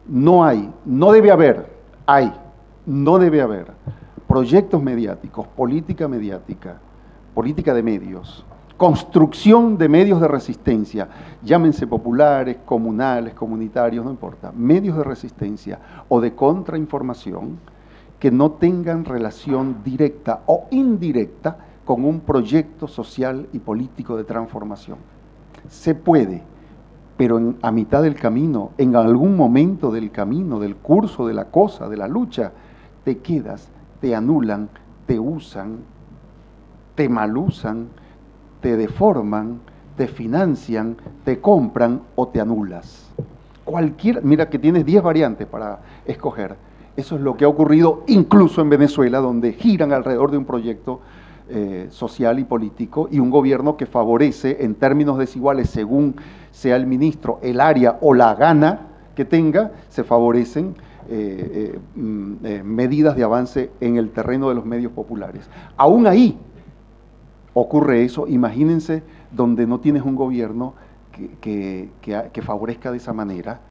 no debe haber, no debe haber proyectos mediáticos, política mediática, política de medios, construcción de medios de resistencia, llámense populares, comunales, comunitarios, no importa, medios de resistencia o de contrainformación que no tengan relación directa o indirecta con un proyecto social y político de transformación. Se puede, pero a mitad del camino, en algún momento del camino, del curso, de la cosa, de la lucha, te quedas, te anulan, te usan, te malusan, te deforman, te financian, te compran o te anulas. Mira que tienes 10 variantes para escoger. Eso es lo que ha ocurrido incluso en Venezuela, donde giran alrededor de un proyecto social y político y un gobierno que favorece en términos desiguales, según sea el ministro, el área o la gana que tenga, se favorecen medidas de avance en el terreno de los medios populares. Aún ahí ocurre eso. Imagínense donde no tienes un gobierno que favorezca de esa manera.